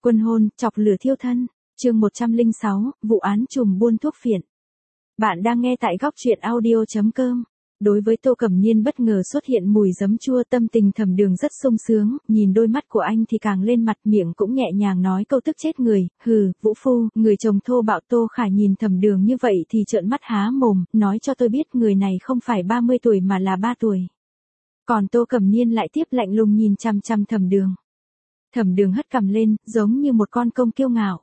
Quân hôn, chọc lửa thiêu thân. Chương 106, vụ án trùm buôn thuốc phiện. Bạn đang nghe tại góc truyện audio.com. Đối với Tô Cẩm Niên bất ngờ xuất hiện mùi giấm chua, tâm tình Thẩm Đường rất sung sướng, nhìn đôi mắt của anh thì càng lên mặt, miệng cũng nhẹ nhàng nói câu tức chết người, hừ, Vũ Phu, người chồng thô bạo. Tô Khả nhìn Thẩm Đường như vậy thì trợn mắt há mồm, nói cho tôi biết người này không phải 30 tuổi mà là 3 tuổi. Còn Tô Cẩm Niên lại tiếp lạnh lùng nhìn chằm chằm Thẩm Đường. Thẩm Đường hất cằm lên, giống như một con công kiêu ngạo.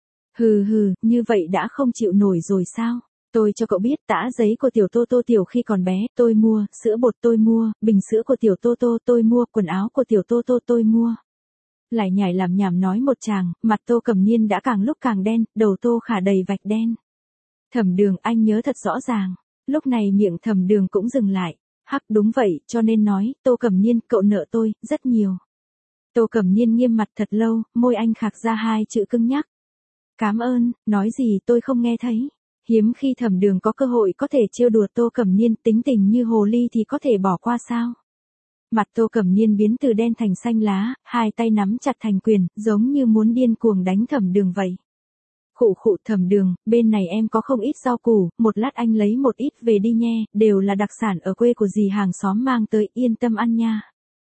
Hừ hừ, như vậy đã không chịu nổi rồi sao? Tôi cho cậu biết, tã giấy của tiểu Tô Tô tiểu khi còn bé, tôi mua, sữa bột tôi mua, bình sữa của tiểu Tô Tô tôi mua, quần áo của tiểu Tô Tô tôi mua. Lại nhảy làm nhảm nói một tràng, mặt Tô Cẩm Niên đã càng lúc càng đen, đầu Tô Khả đầy vạch đen. Thẩm Đường, anh nhớ thật rõ ràng. Lúc này miệng Thẩm Đường cũng dừng lại. Hắc, đúng vậy, cho nên nói, Tô Cẩm Niên, cậu nợ tôi, rất nhiều. Tô Cẩm Niên nghiêm mặt thật lâu, môi anh khạc ra hai chữ cứng nhắc. Cảm ơn, nói gì tôi không nghe thấy. Hiếm khi Thẩm Đường có cơ hội có thể trêu đùa Tô Cẩm Niên, tính tình như hồ ly thì có thể bỏ qua sao? Mặt Tô Cẩm Niên biến từ đen thành xanh lá, hai tay nắm chặt thành quyền, giống như muốn điên cuồng đánh Thẩm Đường vậy. Khụ khụ, Thẩm Đường, bên này em có không ít rau củ, một lát anh lấy một ít về đi nhé, đều là đặc sản ở quê của dì hàng xóm mang tới, yên tâm ăn nha.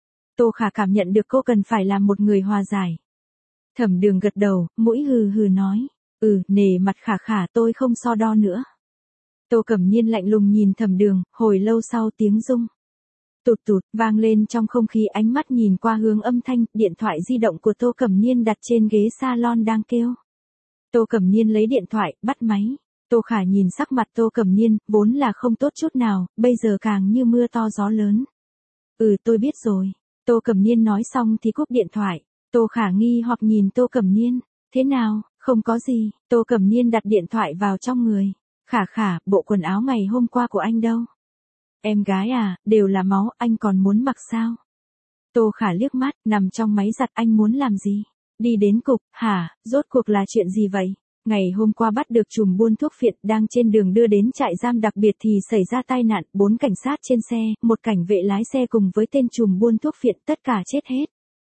Tô Khả cảm nhận được cô cần phải làm một người hòa giải. Thẩm Đường gật đầu, mũi hừ hừ nói, nể mặt Khả Khả, tôi không so đo nữa. Tô Cẩm Niên lạnh lùng nhìn Thẩm Đường, hồi lâu sau tiếng rung tụt tụt vang lên trong không khí, ánh mắt nhìn qua hướng âm thanh, điện thoại di động của Tô Cẩm Niên đặt trên ghế salon đang kêu. Tô Cẩm Niên lấy điện thoại, bắt máy. Tô Khả nhìn sắc mặt Tô Cẩm Niên, vốn là không tốt chút nào, bây giờ càng như mưa to gió lớn. Tôi biết rồi. Tô Cẩm Niên nói xong thì cúp điện thoại. Tô Khả nghi hoặc nhìn Tô Cẩm Niên. Thế nào, không có gì. Tô Cẩm Niên đặt điện thoại vào trong người. Khả, bộ quần áo ngày hôm qua của anh đâu? Em gái à, đều là máu, anh còn muốn mặc sao? Tô Khả liếc mắt, nằm trong máy giặt, anh muốn làm gì? Đi đến cục, hả, rốt cuộc là chuyện gì vậy? Ngày hôm qua bắt được trùm buôn thuốc phiện, đang trên đường đưa đến trại giam đặc biệt thì xảy ra tai nạn, 4 cảnh sát trên xe, một cảnh vệ lái xe cùng với tên trùm buôn thuốc phiện, tất cả chết hết.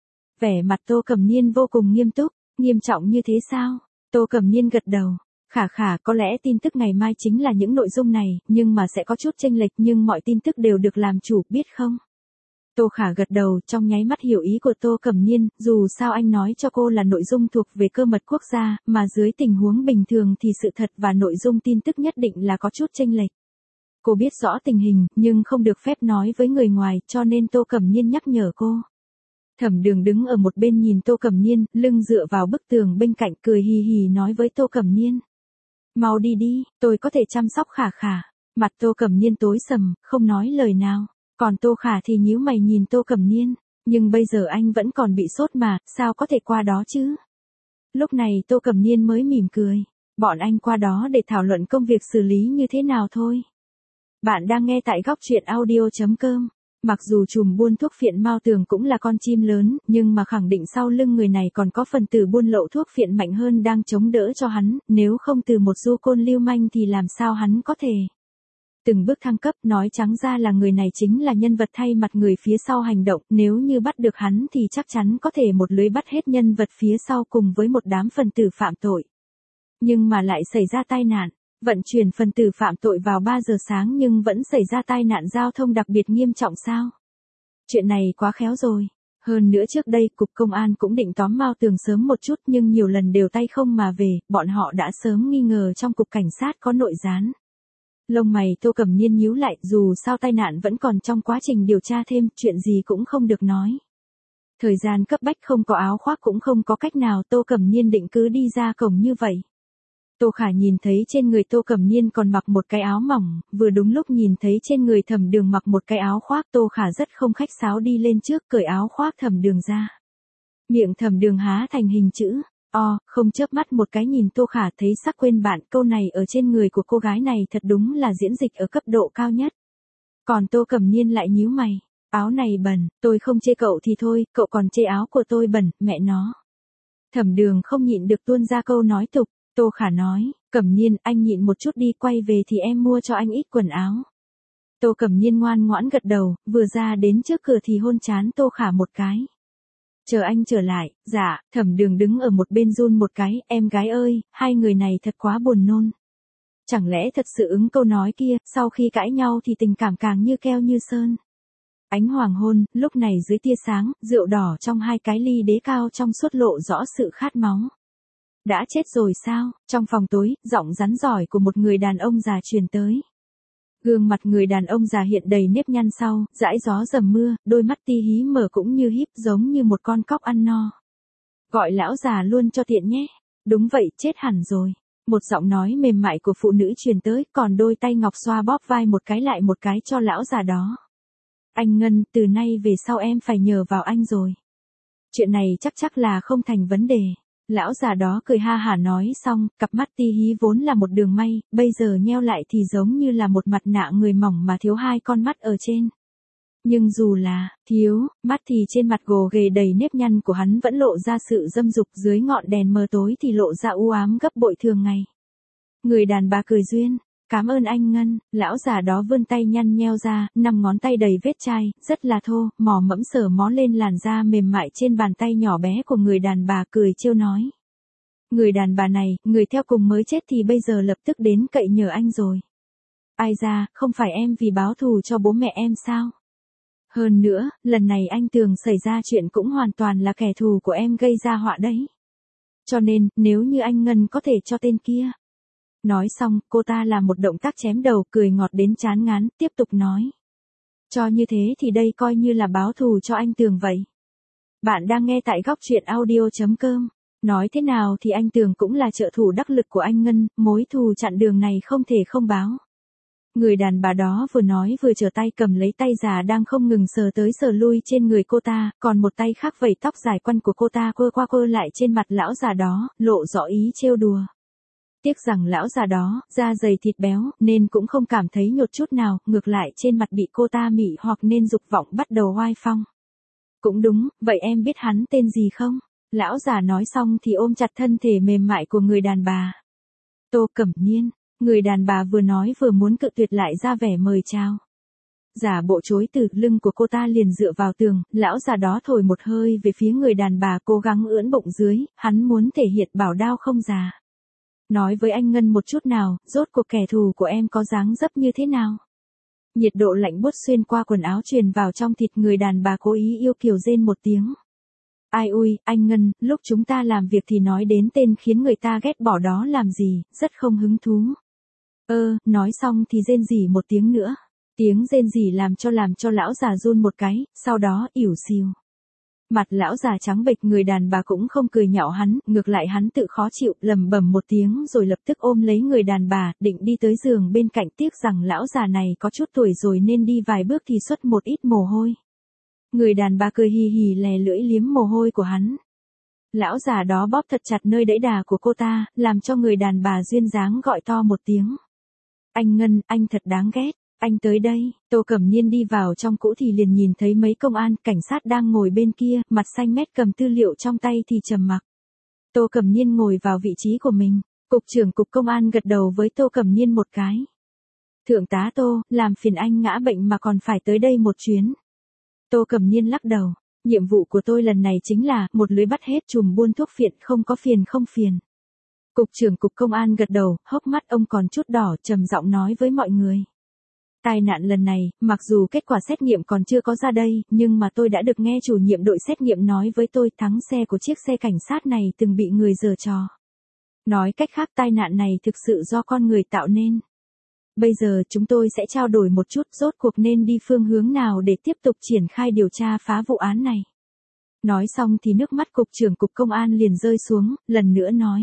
Vẻ mặt Tô Cẩm Niên vô cùng nghiêm túc. Nghiêm trọng như thế sao? Tô Cẩm Niên gật đầu. Khả, có lẽ tin tức ngày mai chính là những nội dung này, nhưng mà sẽ có chút chênh lệch, nhưng mọi tin tức đều được làm chủ, biết không? Tô Khả gật đầu, trong nháy mắt hiểu ý của Tô Cẩm Niên, dù sao anh nói cho cô là nội dung thuộc về cơ mật quốc gia, mà dưới tình huống bình thường thì sự thật và nội dung tin tức nhất định là có chút chênh lệch. Cô biết rõ tình hình, nhưng không được phép nói với người ngoài, cho nên Tô Cẩm Niên nhắc nhở cô. Thẩm Đường đứng ở một bên nhìn Tô Cẩm Niên, lưng dựa vào bức tường bên cạnh, cười hì hì nói với Tô Cẩm Niên. Mau đi đi, tôi có thể chăm sóc Khả. Mặt Tô Cẩm Niên tối sầm, không nói lời nào. Còn Tô Khả thì nhíu mày nhìn Tô Cẩm Niên. Nhưng bây giờ anh vẫn còn bị sốt mà, sao có thể qua đó chứ? Lúc này Tô Cẩm Niên mới mỉm cười. Bọn anh qua đó để thảo luận công việc xử lý như thế nào thôi. Bạn đang nghe tại góc truyện audio.com. Mặc dù trùm buôn thuốc phiện Mao Tường cũng là con chim lớn, nhưng mà khẳng định sau lưng người này còn có phần tử buôn lậu thuốc phiện mạnh hơn đang chống đỡ cho hắn, nếu không từ một du côn lưu manh thì làm sao hắn có thể từng bước thăng cấp, nói trắng ra là người này chính là nhân vật thay mặt người phía sau hành động, nếu như bắt được hắn thì chắc chắn có thể một lưới bắt hết nhân vật phía sau cùng với một đám phần tử phạm tội. Nhưng mà lại xảy ra tai nạn. Vận chuyển phần tử phạm tội vào 3 giờ sáng nhưng vẫn xảy ra tai nạn giao thông đặc biệt nghiêm trọng sao? Chuyện này quá khéo rồi. Hơn nữa trước đây cục công an cũng định tóm Mao Tường sớm một chút nhưng nhiều lần đều tay không mà về, bọn họ đã sớm nghi ngờ trong cục cảnh sát có nội gián. Lông mày Tô Cẩm Niên nhíu lại, dù sao tai nạn vẫn còn trong quá trình điều tra thêm, chuyện gì cũng không được nói. Thời gian cấp bách, không có áo khoác cũng không có cách nào, Tô Cẩm Niên định cứ đi ra cổng như vậy. Tô Khả nhìn thấy trên người Tô Cẩm Niên còn mặc một cái áo mỏng, vừa đúng lúc nhìn thấy trên người Thẩm Đường mặc một cái áo khoác, Tô Khả rất không khách sáo đi lên trước cởi áo khoác Thẩm Đường ra. Miệng Thẩm Đường há thành hình chữ O, không chớp mắt một cái nhìn Tô Khả, thấy sắc quên bạn, câu này ở trên người của cô gái này thật đúng là diễn dịch ở cấp độ cao nhất. Còn Tô Cẩm Niên lại nhíu mày, áo này bẩn, tôi không chê cậu thì thôi, cậu còn chê áo của tôi bẩn, mẹ nó. Thẩm Đường không nhịn được tuôn ra câu nói tục. Tô Khả nói, Cẩm Niên, anh nhịn một chút đi, quay về thì em mua cho anh ít quần áo. Tô Cẩm Niên ngoan ngoãn gật đầu, vừa ra đến trước cửa thì hôn trán Tô Khả một cái. Chờ anh trở lại, dạ, Thẩm Đường đứng ở một bên run một cái, em gái ơi, hai người này thật quá buồn nôn. Chẳng lẽ thật sự ứng câu nói kia, sau khi cãi nhau thì tình cảm càng như keo như sơn. Ánh hoàng hôn, lúc này dưới tia sáng, rượu đỏ trong hai cái ly đế cao trong suốt lộ rõ sự khát máu. Đã chết rồi sao? Trong phòng tối, giọng rắn giỏi của một người đàn ông già truyền tới. Gương mặt người đàn ông già hiện đầy nếp nhăn sau, dãi gió dầm mưa, đôi mắt ti hí mở cũng như híp giống như một con cóc ăn no. Gọi lão già luôn cho tiện nhé. Đúng vậy, chết hẳn rồi. Một giọng nói mềm mại của phụ nữ truyền tới, còn đôi tay ngọc xoa bóp vai một cái lại một cái cho lão già đó. Anh Ngân, từ nay về sau em phải nhờ vào anh rồi. Chuyện này chắc là không thành vấn đề. Lão già đó cười ha hả nói xong, cặp mắt ti hí vốn là một đường may, bây giờ nheo lại thì giống như là một mặt nạ người mỏng mà thiếu hai con mắt ở trên. Nhưng dù là thiếu mắt thì trên mặt gồ ghề đầy nếp nhăn của hắn vẫn lộ ra sự dâm dục, dưới ngọn đèn mờ tối thì lộ ra u ám gấp bội thường ngày. Người đàn bà cười duyên, cảm ơn anh Ngân. Lão già đó vươn tay nhăn nheo ra, 5 ngón tay đầy vết chai, rất là thô, mò mẫm sờ mó lên làn da mềm mại trên bàn tay nhỏ bé của người đàn bà, cười trêu nói. Người đàn bà này, người theo cùng mới chết thì bây giờ lập tức đến cậy nhờ anh rồi. Ai ra, không phải em vì báo thù cho bố mẹ em sao? Hơn nữa, lần này anh Tường xảy ra chuyện cũng hoàn toàn là kẻ thù của em gây ra họa đấy. Cho nên, nếu như anh Ngân có thể cho tên kia. Nói xong, cô ta làm một động tác chém đầu, cười ngọt đến chán ngán, tiếp tục nói. Cho như thế thì đây coi như là báo thù cho anh Tường vậy. Bạn đang nghe tại góc truyện audio.com. Nói thế nào thì anh Tường cũng là trợ thủ đắc lực của anh Ngân, mối thù chặn đường này không thể không báo. Người đàn bà đó vừa nói vừa trở tay cầm lấy tay già đang không ngừng sờ tới sờ lui trên người cô ta, còn một tay khác vẩy tóc dài quăn của cô ta quơ qua quơ lại trên mặt lão già đó, lộ rõ ý trêu đùa. Tiếc rằng lão già đó, da dày thịt béo, nên cũng không cảm thấy nhột chút nào, ngược lại trên mặt bị cô ta mị hoặc nên dục vọng bắt đầu oai phong. Cũng đúng, vậy em biết hắn tên gì không? Lão già nói xong thì ôm chặt thân thể mềm mại của người đàn bà. Tô Cẩm Niên. Người đàn bà vừa nói vừa muốn cự tuyệt lại ra vẻ mời chào. Giả bộ chối từ, lưng của cô ta liền dựa vào tường, lão già đó thổi một hơi về phía người đàn bà cố gắng ưỡn bụng dưới, hắn muốn thể hiện bảo đao không già. Nói với anh Ngân một chút nào, rốt cuộc kẻ thù của em có dáng dấp như thế nào? Nhiệt độ lạnh buốt xuyên qua quần áo truyền vào trong thịt, người đàn bà cố ý yêu kiều rên một tiếng. Ai ui, anh Ngân, lúc chúng ta làm việc thì nói đến tên khiến người ta ghét bỏ đó làm gì, rất không hứng thú. Nói xong thì rên rỉ một tiếng nữa. Tiếng rên rỉ làm cho lão già run một cái, sau đó ỉu xìu. Mặt lão già trắng bệch, người đàn bà cũng không cười nhạo hắn, ngược lại hắn tự khó chịu, lầm bầm một tiếng rồi lập tức ôm lấy người đàn bà, định đi tới giường bên cạnh, tiếc rằng lão già này có chút tuổi rồi nên đi vài bước thì xuất một ít mồ hôi. Người đàn bà cười hì hì lè lưỡi liếm mồ hôi của hắn. Lão già đó bóp thật chặt nơi đẫy đà của cô ta, làm cho người đàn bà duyên dáng gọi to một tiếng. Anh Ngân, anh thật đáng ghét, anh tới đây. Tô Cẩm Niên đi vào trong cũ thì liền nhìn thấy mấy công an, cảnh sát đang ngồi bên kia, mặt xanh mét cầm tư liệu trong tay thì trầm mặc. Tô Cẩm Niên ngồi vào vị trí của mình, cục trưởng cục công an gật đầu với Tô Cẩm Niên một cái. Thượng tá Tô, làm phiền anh ngã bệnh mà còn phải tới đây một chuyến. Tô Cẩm Niên lắc đầu, nhiệm vụ của tôi lần này chính là một lưới bắt hết trùm buôn thuốc phiện, không có phiền không phiền. Cục trưởng cục công an gật đầu, hốc mắt ông còn chút đỏ, trầm giọng nói với mọi người. Tai nạn lần này, mặc dù kết quả xét nghiệm còn chưa có ra đây, nhưng mà tôi đã được nghe chủ nhiệm đội xét nghiệm nói với tôi thắng xe của chiếc xe cảnh sát này từng bị người giở trò. Nói cách khác tai nạn này thực sự do con người tạo nên. Bây giờ chúng tôi sẽ trao đổi một chút, rốt cuộc nên đi phương hướng nào để tiếp tục triển khai điều tra phá vụ án này. Nói xong thì nước mắt cục trưởng cục công an liền rơi xuống, lần nữa nói.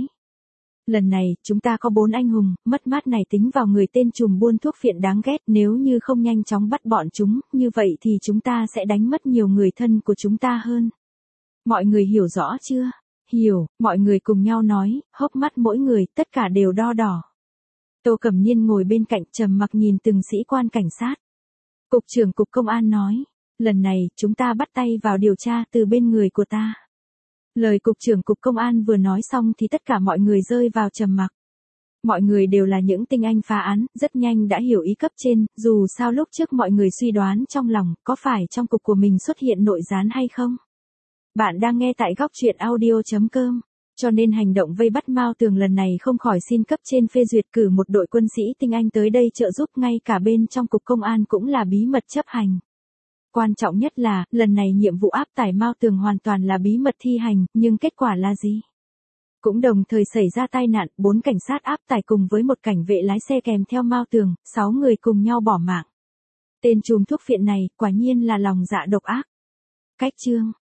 Lần này, chúng ta có 4 anh hùng, mất mát này tính vào người tên trùm buôn thuốc phiện đáng ghét, nếu như không nhanh chóng bắt bọn chúng, như vậy thì chúng ta sẽ đánh mất nhiều người thân của chúng ta hơn. Mọi người hiểu rõ chưa? Hiểu, mọi người cùng nhau nói, hốc mắt mỗi người, tất cả đều đo đỏ. Tô Cẩm Niên ngồi bên cạnh trầm mặc nhìn từng sĩ quan cảnh sát. Cục trưởng cục công an nói, lần này, chúng ta bắt tay vào điều tra từ bên người của ta. Lời cục trưởng cục công an vừa nói xong thì tất cả mọi người rơi vào trầm mặc. Mọi người đều là những tinh anh phá án, rất nhanh đã hiểu ý cấp trên, dù sao lúc trước mọi người suy đoán trong lòng, có phải trong cục của mình xuất hiện nội gián hay không? Bạn đang nghe tại góc truyện audio.com. Cho nên hành động vây bắt Mao Tường lần này không khỏi xin cấp trên phê duyệt cử một đội quân sĩ tinh anh tới đây trợ giúp, ngay cả bên trong cục công an cũng là bí mật chấp hành. Quan trọng nhất là, lần này nhiệm vụ áp tải Mao Tường hoàn toàn là bí mật thi hành, nhưng kết quả là gì? Cũng đồng thời xảy ra tai nạn, 4 cảnh sát áp tải cùng với một cảnh vệ lái xe kèm theo Mao Tường, 6 người cùng nhau bỏ mạng. Tên trùm thuốc phiện này, quả nhiên là lòng dạ độc ác. Cách chương